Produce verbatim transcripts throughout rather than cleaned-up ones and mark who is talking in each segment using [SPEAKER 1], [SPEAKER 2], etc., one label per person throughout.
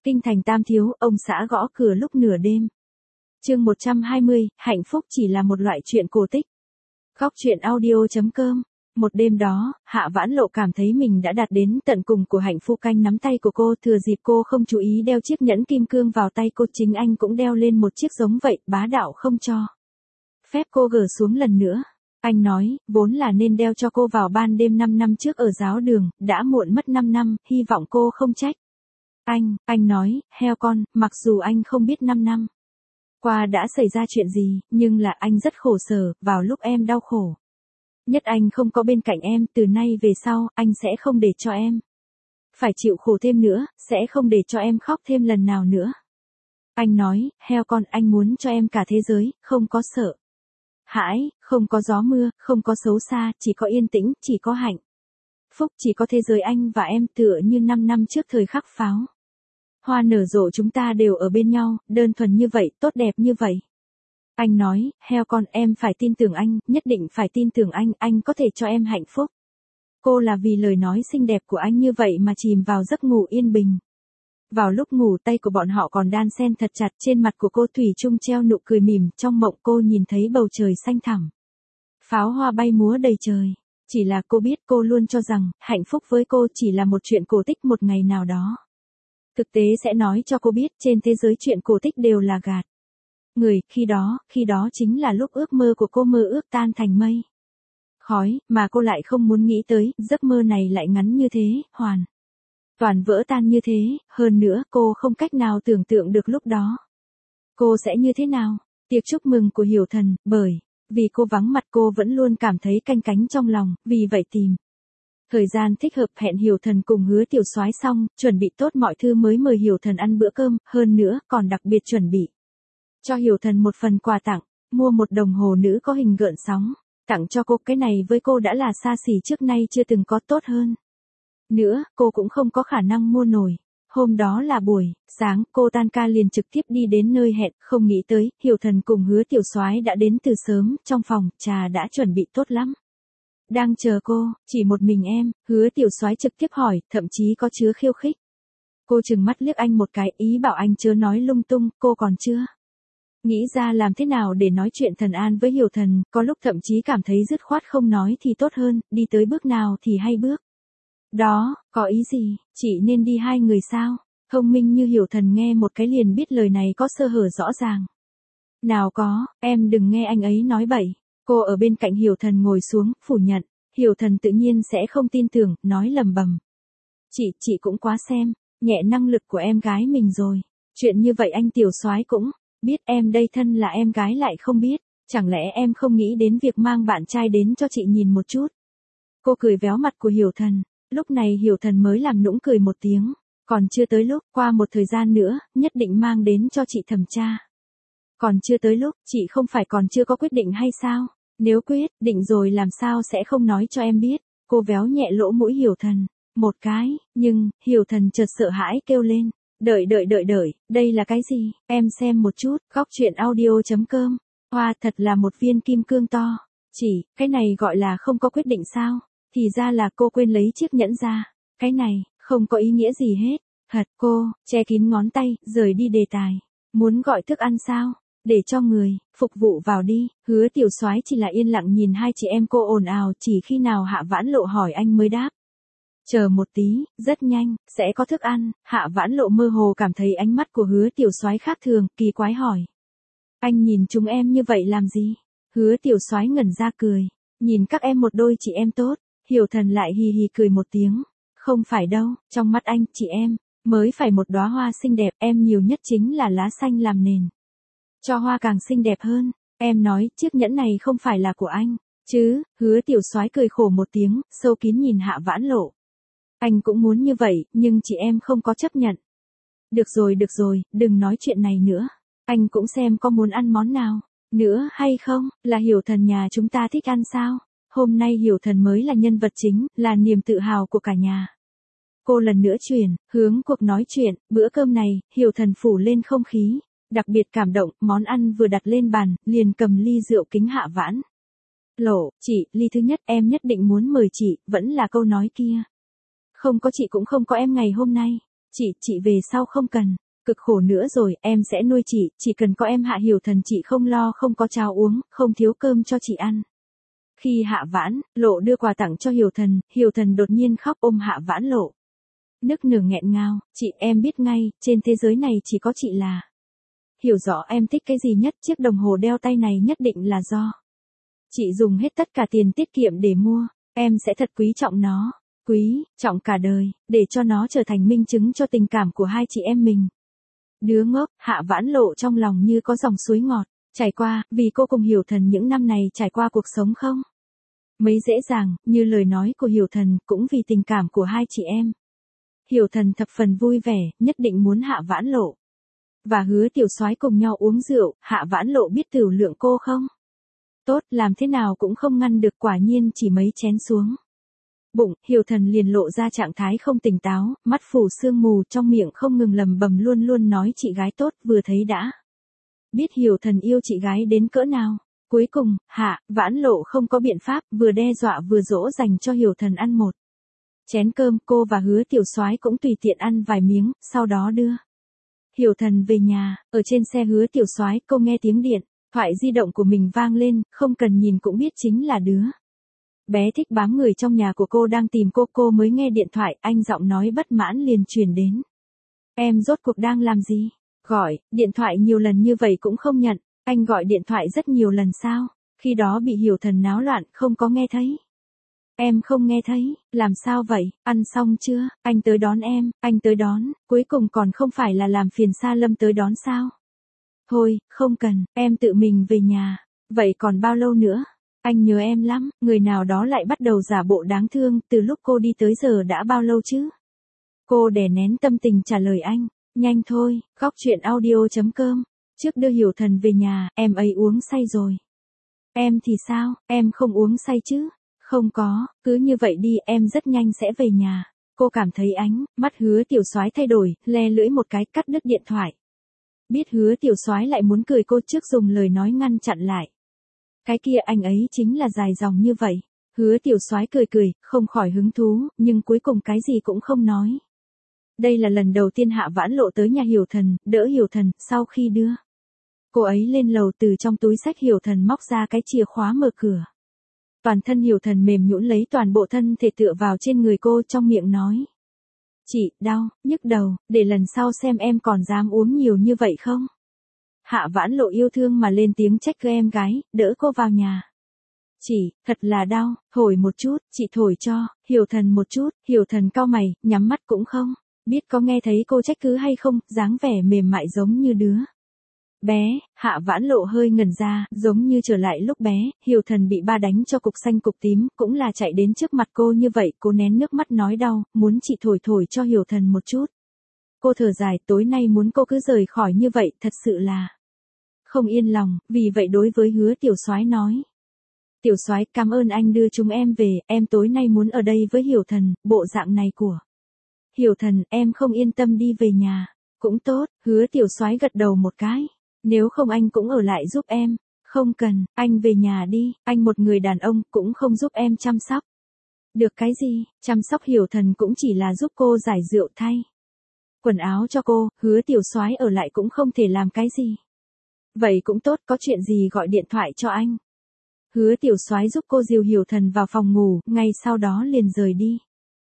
[SPEAKER 1] Kinh thành Tam Thiếu, ông xã gõ cửa lúc nửa đêm. Chương một trăm hai mươi, hạnh phúc chỉ là một loại chuyện cổ tích. Góc truyện audio chấm com. Một đêm đó, Hạ Vãn Lộ cảm thấy mình đã đạt đến tận cùng của hạnh phúc. Anh nắm tay của cô, thừa dịp cô không chú ý đeo chiếc nhẫn kim cương vào tay cô, chính anh cũng đeo lên một chiếc giống vậy, bá đạo không cho phép cô gỡ xuống lần nữa. Anh nói, vốn là nên đeo cho cô vào ban đêm năm năm trước ở giáo đường, đã muộn mất năm năm, hy vọng cô không trách. Anh, anh nói, heo con, mặc dù anh không biết năm năm qua đã xảy ra chuyện gì, nhưng là anh rất khổ sở, vào lúc em đau khổ nhất anh không có bên cạnh em, từ nay về sau, anh sẽ không để cho em phải chịu khổ thêm nữa, sẽ không để cho em khóc thêm lần nào nữa. Anh nói, heo con, anh muốn cho em cả thế giới, không có sợ hãi, không có gió mưa, không có xấu xa, chỉ có yên tĩnh, chỉ có hạnh phúc, chỉ có thế giới anh và em, tựa như năm năm trước thời khắc pháo hoa nở rộ chúng ta đều ở bên nhau, đơn thuần như vậy, tốt đẹp như vậy. Anh nói, heo con, em phải tin tưởng anh, nhất định phải tin tưởng anh, anh có thể cho em hạnh phúc. Cô là vì lời nói xinh đẹp của anh như vậy mà chìm vào giấc ngủ yên bình. Vào lúc ngủ, tay của bọn họ còn đan xen thật chặt, trên mặt của cô thủy chung treo nụ cười mỉm, trong mộng cô nhìn thấy bầu trời xanh thẳm, pháo hoa bay múa đầy trời. Chỉ là cô biết, cô luôn cho rằng, hạnh phúc với cô chỉ là một chuyện cổ tích một ngày nào đó. Thực tế sẽ nói cho cô biết, trên thế giới chuyện cổ tích đều là gạt người, khi đó, khi đó chính là lúc ước mơ của cô mơ ước tan thành mây khói, mà cô lại không muốn nghĩ tới, giấc mơ này lại ngắn như thế, hoàn toàn vỡ tan như thế, hơn nữa, cô không cách nào tưởng tượng được lúc đó cô sẽ như thế nào. Tiệc chúc mừng của Hiểu Thần, bởi vì cô vắng mặt cô vẫn luôn cảm thấy canh cánh trong lòng, vì vậy tìm thời gian thích hợp hẹn Hiểu Thần cùng Hứa Tiểu Soái xong, chuẩn bị tốt mọi thứ mới mời Hiểu Thần ăn bữa cơm, hơn nữa, còn đặc biệt chuẩn bị cho Hiểu Thần một phần quà tặng, mua một đồng hồ nữ có hình gợn sóng, tặng cho cô. Cái này với cô đã là xa xỉ trước nay chưa từng có, tốt hơn nữa, cô cũng không có khả năng mua nổi. Hôm đó là buổi sáng, cô tan ca liền trực tiếp đi đến nơi hẹn, không nghĩ tới, Hiểu Thần cùng Hứa Tiểu Soái đã đến từ sớm, trong phòng, trà đã chuẩn bị tốt lắm. Đang chờ cô, chỉ một mình em, Hứa Tiểu Soái trực tiếp hỏi, thậm chí có chứa khiêu khích. Cô trừng mắt liếc anh một cái, ý bảo anh chớ nói lung tung, cô còn chưa nghĩ ra làm thế nào để nói chuyện Thần An với Hiểu Thần, có lúc thậm chí cảm thấy dứt khoát không nói thì tốt hơn, đi tới bước nào thì hay bước đó, có ý gì, chỉ nên đi hai người sao? Thông minh như Hiểu Thần nghe một cái liền biết lời này có sơ hở rõ ràng. Nào có, em đừng nghe anh ấy nói bậy. Cô ở bên cạnh Hiểu Thần ngồi xuống, phủ nhận. Hiểu Thần tự nhiên sẽ không tin tưởng, nói lầm bầm. Chị, chị cũng quá xem nhẹ năng lực của em gái mình rồi. Chuyện như vậy anh Tiểu Soái cũng biết, em đây thân là em gái lại không biết. Chẳng lẽ em không nghĩ đến việc mang bạn trai đến cho chị nhìn một chút? Cô cười véo mặt của Hiểu Thần. Lúc này Hiểu Thần mới làm nũng cười một tiếng. Còn chưa tới lúc, qua một thời gian nữa, nhất định mang đến cho chị thẩm tra. Còn chưa tới lúc, chị không phải còn chưa có quyết định hay sao? Nếu quyết định rồi làm sao sẽ không nói cho em biết? Cô véo nhẹ lỗ mũi Hiểu Thần một cái, nhưng, Hiểu Thần chợt sợ hãi kêu lên. Đợi đợi đợi đợi, đây là cái gì? Em xem một chút, góc truyện audio chấm com. Hoa, thật là một viên kim cương to. Chỉ, cái này gọi là không có quyết định sao? Thì ra là cô quên lấy chiếc nhẫn ra. Cái này, không có ý nghĩa gì hết. Thật, cô, che kín ngón tay, rời đi đề tài. Muốn gọi thức ăn sao? Để cho người phục vụ vào đi. Hứa Tiểu Soái chỉ là yên lặng nhìn hai chị em cô ồn ào, chỉ khi nào Hạ Vãn Lộ hỏi anh mới đáp. Chờ một tí, rất nhanh, sẽ có thức ăn. Hạ Vãn Lộ mơ hồ cảm thấy ánh mắt của Hứa Tiểu Soái khác thường, kỳ quái hỏi. Anh nhìn chúng em như vậy làm gì? Hứa Tiểu Soái ngẩn ra cười. Nhìn các em một đôi chị em tốt. Hiểu Thần lại hì hì cười một tiếng. Không phải đâu, trong mắt anh, chị em mới phải một đóa hoa xinh đẹp, em nhiều nhất chính là lá xanh làm nền. Cho hoa càng xinh đẹp hơn. Em nói, chiếc nhẫn này không phải là của anh, chứ? Hứa Tiểu Soái cười khổ một tiếng, sâu kín nhìn Hạ Vãn Lộ. Anh cũng muốn như vậy, nhưng chị em không có chấp nhận. Được rồi được rồi, đừng nói chuyện này nữa. Anh cũng xem có muốn ăn món nào nữa hay không, là Hiểu Thần nhà chúng ta thích ăn sao? Hôm nay Hiểu Thần mới là nhân vật chính, là niềm tự hào của cả nhà. Cô lần nữa chuyển hướng cuộc nói chuyện, bữa cơm này, Hiểu Thần phủ lên không khí đặc biệt cảm động, món ăn vừa đặt lên bàn, liền cầm ly rượu kính Hạ Vãn Lộ, chị, ly thứ nhất em nhất định muốn mời chị, vẫn là câu nói kia. Không có chị cũng không có em ngày hôm nay. Chị, chị về sau không cần. Cực khổ nữa rồi, em sẽ nuôi chị, chỉ cần có em Hạ Hiểu Thần chị không lo không có cháo uống, không thiếu cơm cho chị ăn. Khi Hạ Vãn Lộ đưa quà tặng cho Hiểu Thần, Hiểu Thần đột nhiên khóc ôm Hạ Vãn Lộ. Nức nở nghẹn ngào, chị em biết ngay, trên thế giới này chỉ có chị là. Hiểu rõ em thích cái gì nhất, chiếc đồng hồ đeo tay này nhất định là do. Chị dùng hết tất cả tiền tiết kiệm để mua, em sẽ thật quý trọng nó, quý, trọng cả đời, để cho nó trở thành minh chứng cho tình cảm của hai chị em mình. Đứa ngốc, Hạ Vãn Lộ trong lòng như có dòng suối ngọt, chảy qua, vì cô cùng Hiểu Thần những năm này trải qua cuộc sống không? Mấy dễ dàng, như lời nói của Hiểu Thần, cũng vì tình cảm của hai chị em. Hiểu Thần thập phần vui vẻ, nhất định muốn Hạ Vãn Lộ. Và Hứa Tiểu Soái cùng nhau uống rượu, Hạ Vãn Lộ biết tửu lượng cô không? Tốt, làm thế nào cũng không ngăn được, quả nhiên chỉ mấy chén xuống. Bụng, Hiểu Thần liền lộ ra trạng thái không tỉnh táo, mắt phủ sương mù, trong miệng không ngừng lầm bầm luôn luôn nói chị gái tốt, vừa thấy đã. Biết Hiểu Thần yêu chị gái đến cỡ nào. Cuối cùng, Hạ Vãn Lộ không có biện pháp, vừa đe dọa vừa dỗ dành cho Hiểu Thần ăn một chén cơm, cô và Hứa Tiểu Soái cũng tùy tiện ăn vài miếng, sau đó đưa Hiểu Thần về nhà. Ở trên xe Hứa Tiểu Soái, cô nghe tiếng điện thoại di động của mình vang lên, không cần nhìn cũng biết chính là đứa bé thích bám người trong nhà của cô đang tìm cô. Cô mới nghe điện thoại, anh giọng nói bất mãn liền truyền đến. Em rốt cuộc đang làm gì? Gọi điện thoại nhiều lần như vậy cũng không nhận. Anh gọi điện thoại rất nhiều lần sao? Khi đó bị Hiểu Thần náo loạn, không có nghe thấy. Em không nghe thấy, làm sao vậy? Ăn xong chưa? Anh tới đón em, anh tới đón, cuối cùng còn không phải là làm phiền Sa Lâm tới đón sao? Thôi, không cần, em tự mình về nhà. Vậy còn bao lâu nữa? Anh nhớ em lắm, người nào đó lại bắt đầu giả bộ đáng thương, từ lúc cô đi tới giờ đã bao lâu chứ? Cô đè nén tâm tình trả lời anh, nhanh thôi, góc chuyện audio chấm com. Trước đưa Hiểu Thần về nhà, em ấy uống say rồi. Em thì sao, em không uống say chứ? Không có, cứ như vậy đi, em rất nhanh sẽ về nhà. Cô cảm thấy ánh mắt Hứa Tiểu Soái thay đổi, le lưỡi một cái cắt đứt điện thoại. Biết Hứa Tiểu Soái lại muốn cười, cô trước dùng lời nói ngăn chặn lại. Cái kia anh ấy chính là dài dòng như vậy. Hứa Tiểu Soái cười cười, không khỏi hứng thú, nhưng cuối cùng cái gì cũng không nói. Đây là lần đầu tiên Hạ Vãn Lộ tới nhà Hiểu Thần, đỡ Hiểu Thần, sau khi đưa cô ấy lên lầu, từ trong túi xách Hiểu Thần móc ra cái chìa khóa mở cửa. Toàn thân Hiểu Thần mềm nhũn lấy toàn bộ thân thể tựa vào trên người cô, trong miệng nói. Chị, đau, nhức đầu, để lần sau xem em còn dám uống nhiều như vậy không? Hạ Vãn Lộ yêu thương mà lên tiếng trách cứ em gái, đỡ cô vào nhà. Chị, thật là đau, thổi một chút, chị thổi cho, Hiểu Thần một chút. Hiểu Thần cau mày, nhắm mắt cũng không biết có nghe thấy cô trách cứ hay không, dáng vẻ mềm mại giống như đứa bé. Hạ Vãn Lộ hơi ngẩn ra, giống như trở lại lúc bé. Hiểu Thần bị ba đánh cho cục xanh cục tím, cũng là chạy đến trước mặt cô như vậy. Cô nén nước mắt nói đau, muốn chị thổi thổi cho Hiểu Thần một chút. Cô thở dài, tối nay muốn cô cứ rời khỏi như vậy, thật sự là không yên lòng, vì vậy đối với Hứa Tiểu Soái nói. Tiểu Soái, cảm ơn anh đưa chúng em về, em tối nay muốn ở đây với Hiểu Thần. Bộ dạng này của Hiểu Thần, em không yên tâm đi về nhà. Cũng tốt, Hứa Tiểu Soái gật đầu một cái. Nếu không anh cũng ở lại giúp em. Không cần, anh về nhà đi, anh một người đàn ông cũng không giúp em chăm sóc. Được cái gì, chăm sóc Hiểu Thần cũng chỉ là giúp cô giải rượu thay quần áo cho cô, Hứa Tiểu Soái ở lại cũng không thể làm cái gì. Vậy cũng tốt, có chuyện gì gọi điện thoại cho anh. Hứa Tiểu Soái giúp cô dìu Hiểu Thần vào phòng ngủ, ngay sau đó liền rời đi.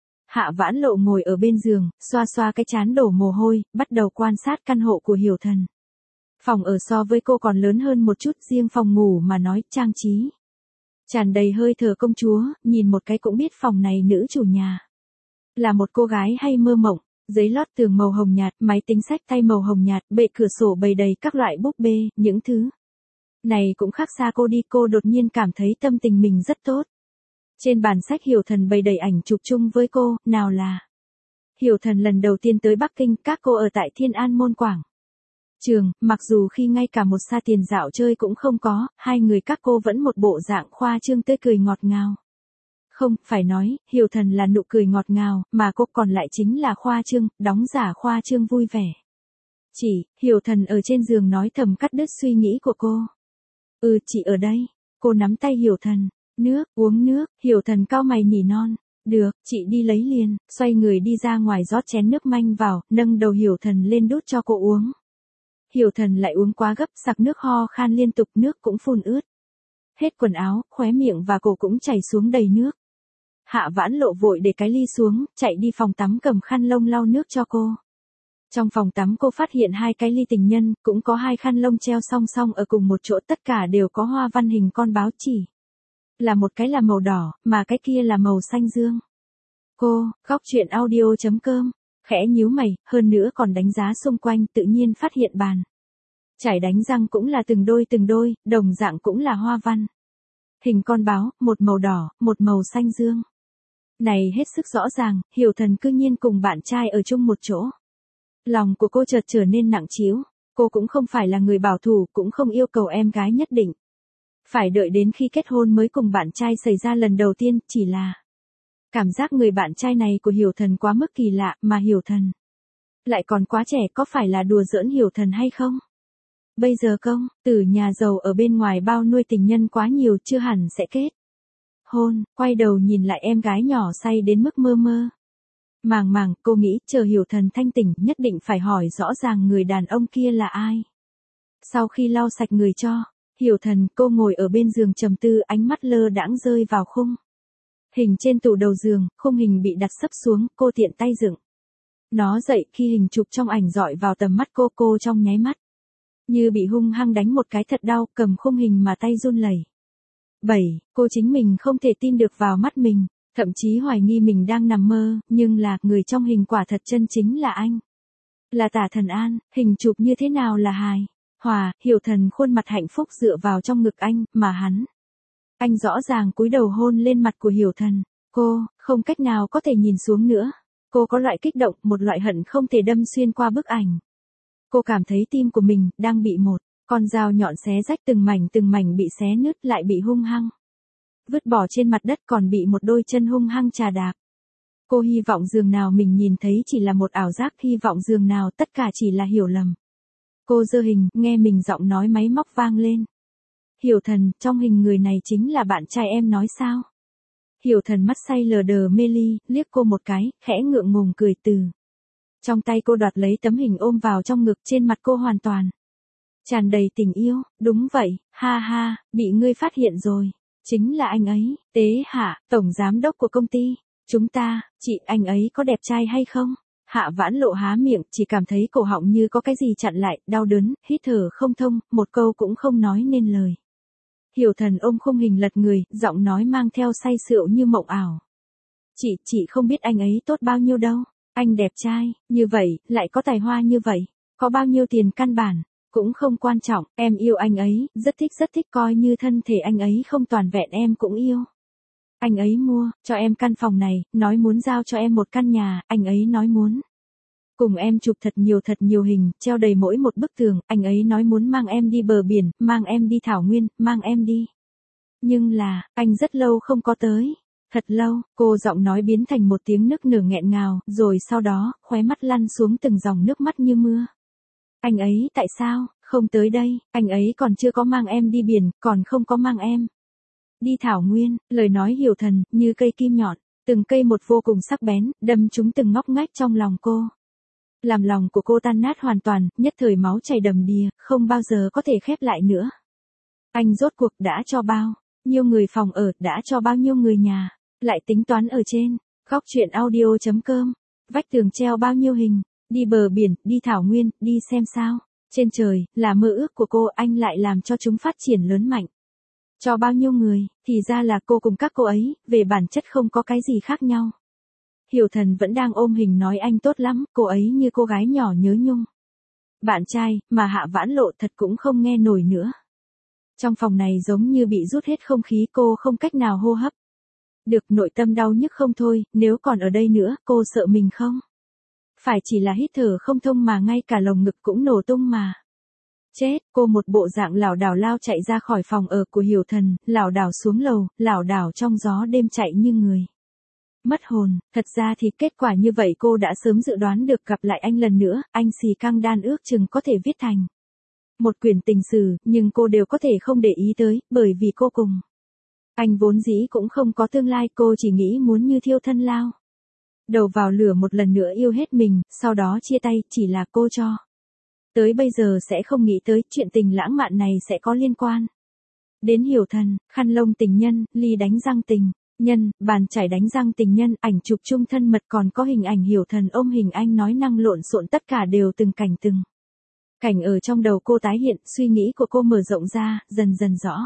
[SPEAKER 1] Hạ Vãn Lộ ngồi ở bên giường, xoa xoa cái trán đổ mồ hôi, bắt đầu quan sát căn hộ của Hiểu Thần. Phòng ở so với cô còn lớn hơn một chút, riêng phòng ngủ mà nói, trang trí tràn đầy hơi thở công chúa, nhìn một cái cũng biết phòng này nữ chủ nhà là một cô gái hay mơ mộng. Giấy lót tường màu hồng nhạt, máy tính xách tay màu hồng nhạt, bệ cửa sổ bày đầy các loại búp bê, những thứ này cũng khác xa cô đi. Cô đột nhiên cảm thấy tâm tình mình rất tốt. Trên bàn sách Hiểu Thần bày đầy ảnh chụp chung với cô, nào là Hiểu Thần lần đầu tiên tới Bắc Kinh, các cô ở tại Thiên An Môn Quảng Trường, mặc dù khi ngay cả một sa tiền dạo chơi cũng không có, hai người các cô vẫn một bộ dạng khoa trương tươi cười ngọt ngào. Không, phải nói, Hiểu Thần là nụ cười ngọt ngào, mà cô còn lại chính là khoa trương, đóng giả khoa trương vui vẻ. Chỉ, Hiểu Thần ở trên giường nói thầm cắt đứt suy nghĩ của cô. Ừ, chị ở đây. Cô nắm tay Hiểu Thần. Nước, uống nước, Hiểu Thần cau mày nỉ non. Được, chị đi lấy liền, xoay người đi ra ngoài rót chén nước manh vào, nâng đầu Hiểu Thần lên đút cho cô uống. Hiểu Thần lại uống quá gấp, sặc nước ho khan liên tục, nước cũng phun ướt. Hết quần áo, khóe miệng và cổ cũng chảy xuống đầy nước. Hạ Vãn Lộ vội để cái ly xuống, chạy đi phòng tắm cầm khăn lông lau nước cho cô. Trong phòng tắm cô phát hiện hai cái ly tình nhân, cũng có hai khăn lông treo song song ở cùng một chỗ, tất cả đều có hoa văn hình con báo chỉ. Là một cái là màu đỏ, mà cái kia là màu xanh dương. Cô, góc chuyện audio chấm com, khẽ nhíu mày, hơn nữa còn đánh giá xung quanh, tự nhiên phát hiện bàn chải đánh răng cũng là từng đôi từng đôi, đồng dạng cũng là hoa văn. Hình con báo, một màu đỏ, một màu xanh dương. Này hết sức rõ ràng, Hiểu Thần cư nhiên cùng bạn trai ở chung một chỗ. Lòng của cô chợt trở nên nặng trĩu, cô cũng không phải là người bảo thủ, cũng không yêu cầu em gái nhất định phải đợi đến khi kết hôn mới cùng bạn trai xảy ra lần đầu tiên, chỉ là cảm giác người bạn trai này của Hiểu Thần quá mức kỳ lạ, mà Hiểu Thần lại còn quá trẻ, có phải là đùa giỡn Hiểu Thần hay không? Bây giờ công tử nhà giàu ở bên ngoài bao nuôi tình nhân quá nhiều, chưa hẳn sẽ kết hôn. Quay đầu nhìn lại em gái nhỏ say đến mức mơ mơ màng màng, cô nghĩ chờ Hiểu Thần thanh tỉnh nhất định phải hỏi rõ ràng người đàn ông kia là ai. Sau khi lau sạch người cho Hiểu Thần, cô ngồi ở bên giường trầm tư, ánh mắt lơ đãng rơi vào khung hình trên tủ đầu giường, khung hình bị đặt sấp xuống, cô tiện tay dựng nó dậy, khi hình chụp trong ảnh dọi vào tầm mắt cô, cô trong nháy mắt như bị hung hăng đánh một cái thật đau, cầm khung hình mà tay run lẩy bẩy. Cô chính mình không thể tin được vào mắt mình, thậm chí hoài nghi mình đang nằm mơ, nhưng là người trong hình quả thật chân chính là anh, là Tả Thần An. Hình chụp như thế nào là hài hòa, Hiểu Thần khuôn mặt hạnh phúc dựa vào trong ngực anh, mà hắn anh rõ ràng cúi đầu hôn lên mặt của Hiểu Thần. Cô không cách nào có thể nhìn xuống nữa. Cô có loại kích động, một loại hận không thể đâm xuyên qua bức ảnh. Cô cảm thấy tim của mình đang bị một con dao nhọn xé rách, từng mảnh từng mảnh bị xé nứt, lại bị hung hăng vứt bỏ trên mặt đất, còn bị một đôi chân hung hăng chà đạp. Cô hy vọng giường nào mình nhìn thấy chỉ là một ảo giác, hy vọng giường nào tất cả chỉ là hiểu lầm. Cô giơ hình, nghe mình giọng nói máy móc vang lên. Hiểu Thần, trong hình người này chính là bạn trai em nói sao? Hiểu Thần mắt say lờ đờ mê ly, liếc cô một cái, khẽ ngượng ngùng cười từ trong tay cô đoạt lấy tấm hình ôm vào trong ngực, trên mặt cô hoàn toàn tràn đầy tình yêu. Đúng vậy, ha ha, bị ngươi phát hiện rồi. Chính là anh ấy, Tế Hạ, tổng giám đốc của công ty chúng ta. Chị, anh ấy có đẹp trai hay không? Hạ Vãn Lộ há miệng, chỉ cảm thấy cổ họng như có cái gì chặn lại, đau đớn, hít thở không thông, một câu cũng không nói nên lời. Hiểu Thần ôm khung hình lật người, giọng nói mang theo say rượu như mộng ảo. Chị, chị không biết anh ấy tốt bao nhiêu đâu. Anh đẹp trai, như vậy, lại có tài hoa như vậy. Có bao nhiêu tiền căn bản cũng không quan trọng, em yêu anh ấy, rất thích rất thích, coi như thân thể anh ấy không toàn vẹn em cũng yêu. Anh ấy mua cho em căn phòng này, nói muốn giao cho em một căn nhà, anh ấy nói muốn cùng em chụp thật nhiều thật nhiều hình, treo đầy mỗi một bức tường, anh ấy nói muốn mang em đi bờ biển, mang em đi thảo nguyên, mang em đi. Nhưng là, anh rất lâu không có tới. Thật lâu, cô giọng nói biến thành một tiếng nức nở nghẹn ngào, rồi sau đó, khóe mắt lăn xuống từng dòng nước mắt như mưa. Anh ấy tại sao không tới đây? Anh ấy còn chưa có mang em đi biển, còn không có mang em đi thảo nguyên. Lời nói Hiểu Thần như cây kim nhọn, từng cây một vô cùng sắc bén, đâm trúng từng ngóc ngách trong lòng cô, làm lòng của cô tan nát hoàn toàn, nhất thời máu chảy đầm đìa, không bao giờ có thể khép lại nữa. Anh rốt cuộc đã cho bao nhiêu người phòng ở, đã cho bao nhiêu người nhà, lại tính toán ở trên góc chuyện audio chấm com, vách tường treo bao nhiêu hình, đi bờ biển, đi thảo nguyên, đi xem sao trên trời, là mơ ước của cô, anh lại làm cho chúng phát triển lớn mạnh. Cho bao nhiêu người, thì ra là cô cùng các cô ấy, về bản chất không có cái gì khác nhau. Hiểu Thần vẫn đang ôm hình nói anh tốt lắm, cô ấy như cô gái nhỏ nhớ nhung bạn trai, mà Hạ Vãn Lộ thật cũng không nghe nổi nữa. Trong phòng này giống như bị rút hết không khí, cô không cách nào hô hấp được, nội tâm đau nhức không thôi, nếu còn ở đây nữa, cô sợ mình không phải chỉ là hít thở không thông mà ngay cả lồng ngực cũng nổ tung mà chết. Cô một bộ dạng lảo đảo lao chạy ra khỏi phòng ở của Hiểu Thần, lảo đảo xuống lầu, lảo đảo trong gió đêm chạy như người mất hồn. Thật ra thì kết quả như vậy cô đã sớm dự đoán được, gặp lại anh lần nữa, anh xì căng đan ước chừng có thể viết thành một quyển tình sử, nhưng cô đều có thể không để ý tới, bởi vì cô cùng Anh vốn dĩ cũng không có tương lai, cô chỉ nghĩ muốn như thiêu thân lao đầu vào lửa một lần nữa yêu hết mình, sau đó chia tay, chỉ là cô cho tới bây giờ sẽ không nghĩ tới chuyện tình lãng mạn này sẽ có liên quan đến Hiểu Thần, khăn lông tình nhân, ly đánh răng tình nhân, bàn chải đánh răng tình nhân, ảnh chụp chung thân mật, còn có hình ảnh Hiểu Thần ôm hình anh nói năng lộn xộn, tất cả đều từng cảnh từng cảnh ở trong đầu cô tái hiện, suy nghĩ của cô mở rộng ra, dần dần rõ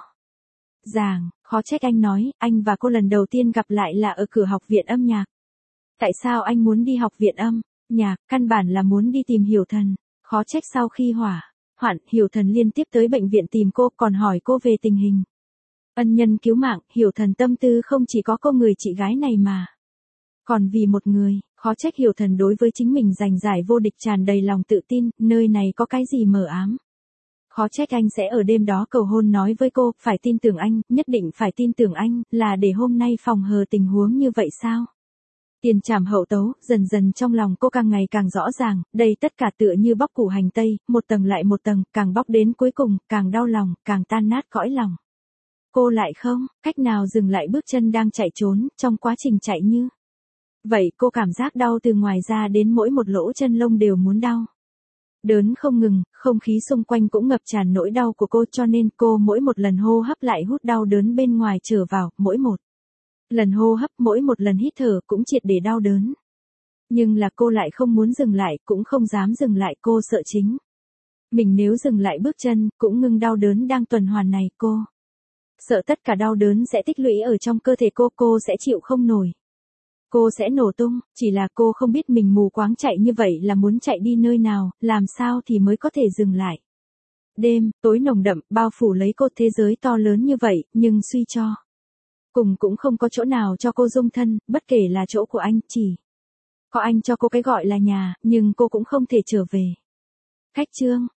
[SPEAKER 1] ràng, khó trách anh nói, anh và cô lần đầu tiên gặp lại là ở cửa học viện âm nhạc. Tại sao anh muốn đi học viện âm nhạc, căn bản là muốn đi tìm Hiểu Thần, khó trách sau khi hỏa hoạn, Hiểu Thần liên tiếp tới bệnh viện tìm cô, còn hỏi cô về tình hình ân nhân cứu mạng. Hiểu Thần tâm tư không chỉ có cô người chị gái này mà còn vì một người, khó trách Hiểu Thần đối với chính mình giành giải vô địch tràn đầy lòng tự tin, nơi này có cái gì mờ ám. Khó trách anh sẽ ở đêm đó cầu hôn nói với cô, phải tin tưởng anh, nhất định phải tin tưởng anh, là để hôm nay phòng hờ tình huống như vậy sao? Tiền trảm hậu tấu, dần dần trong lòng cô càng ngày càng rõ ràng, đây tất cả tựa như bóc củ hành tây, một tầng lại một tầng, càng bóc đến cuối cùng, càng đau lòng, càng tan nát cõi lòng. Cô lại không cách nào dừng lại bước chân đang chạy trốn, trong quá trình chạy như vậy cô cảm giác đau từ ngoài ra đến mỗi một lỗ chân lông đều muốn đau. Đớn không ngừng, không khí xung quanh cũng ngập tràn nỗi đau của cô, cho nên cô mỗi một lần hô hấp lại hút đau đớn bên ngoài trở vào, mỗi một lần hô hấp, mỗi một lần hít thở cũng triệt để đau đớn. Nhưng là cô lại không muốn dừng lại, cũng không dám dừng lại, cô sợ chính mình nếu dừng lại bước chân, cũng ngừng đau đớn đang tuần hoàn này, cô sợ tất cả đau đớn sẽ tích lũy ở trong cơ thể cô, cô sẽ chịu không nổi. Cô sẽ nổ tung, chỉ là cô không biết mình mù quáng chạy như vậy là muốn chạy đi nơi nào, làm sao thì mới có thể dừng lại. Đêm, tối nồng đậm, bao phủ lấy cô, thế giới to lớn như vậy, nhưng suy cho cùng cũng không có chỗ nào cho cô dung thân, bất kể là chỗ của anh, chỉ có anh cho cô cái gọi là nhà, nhưng cô cũng không thể trở về. Khách chương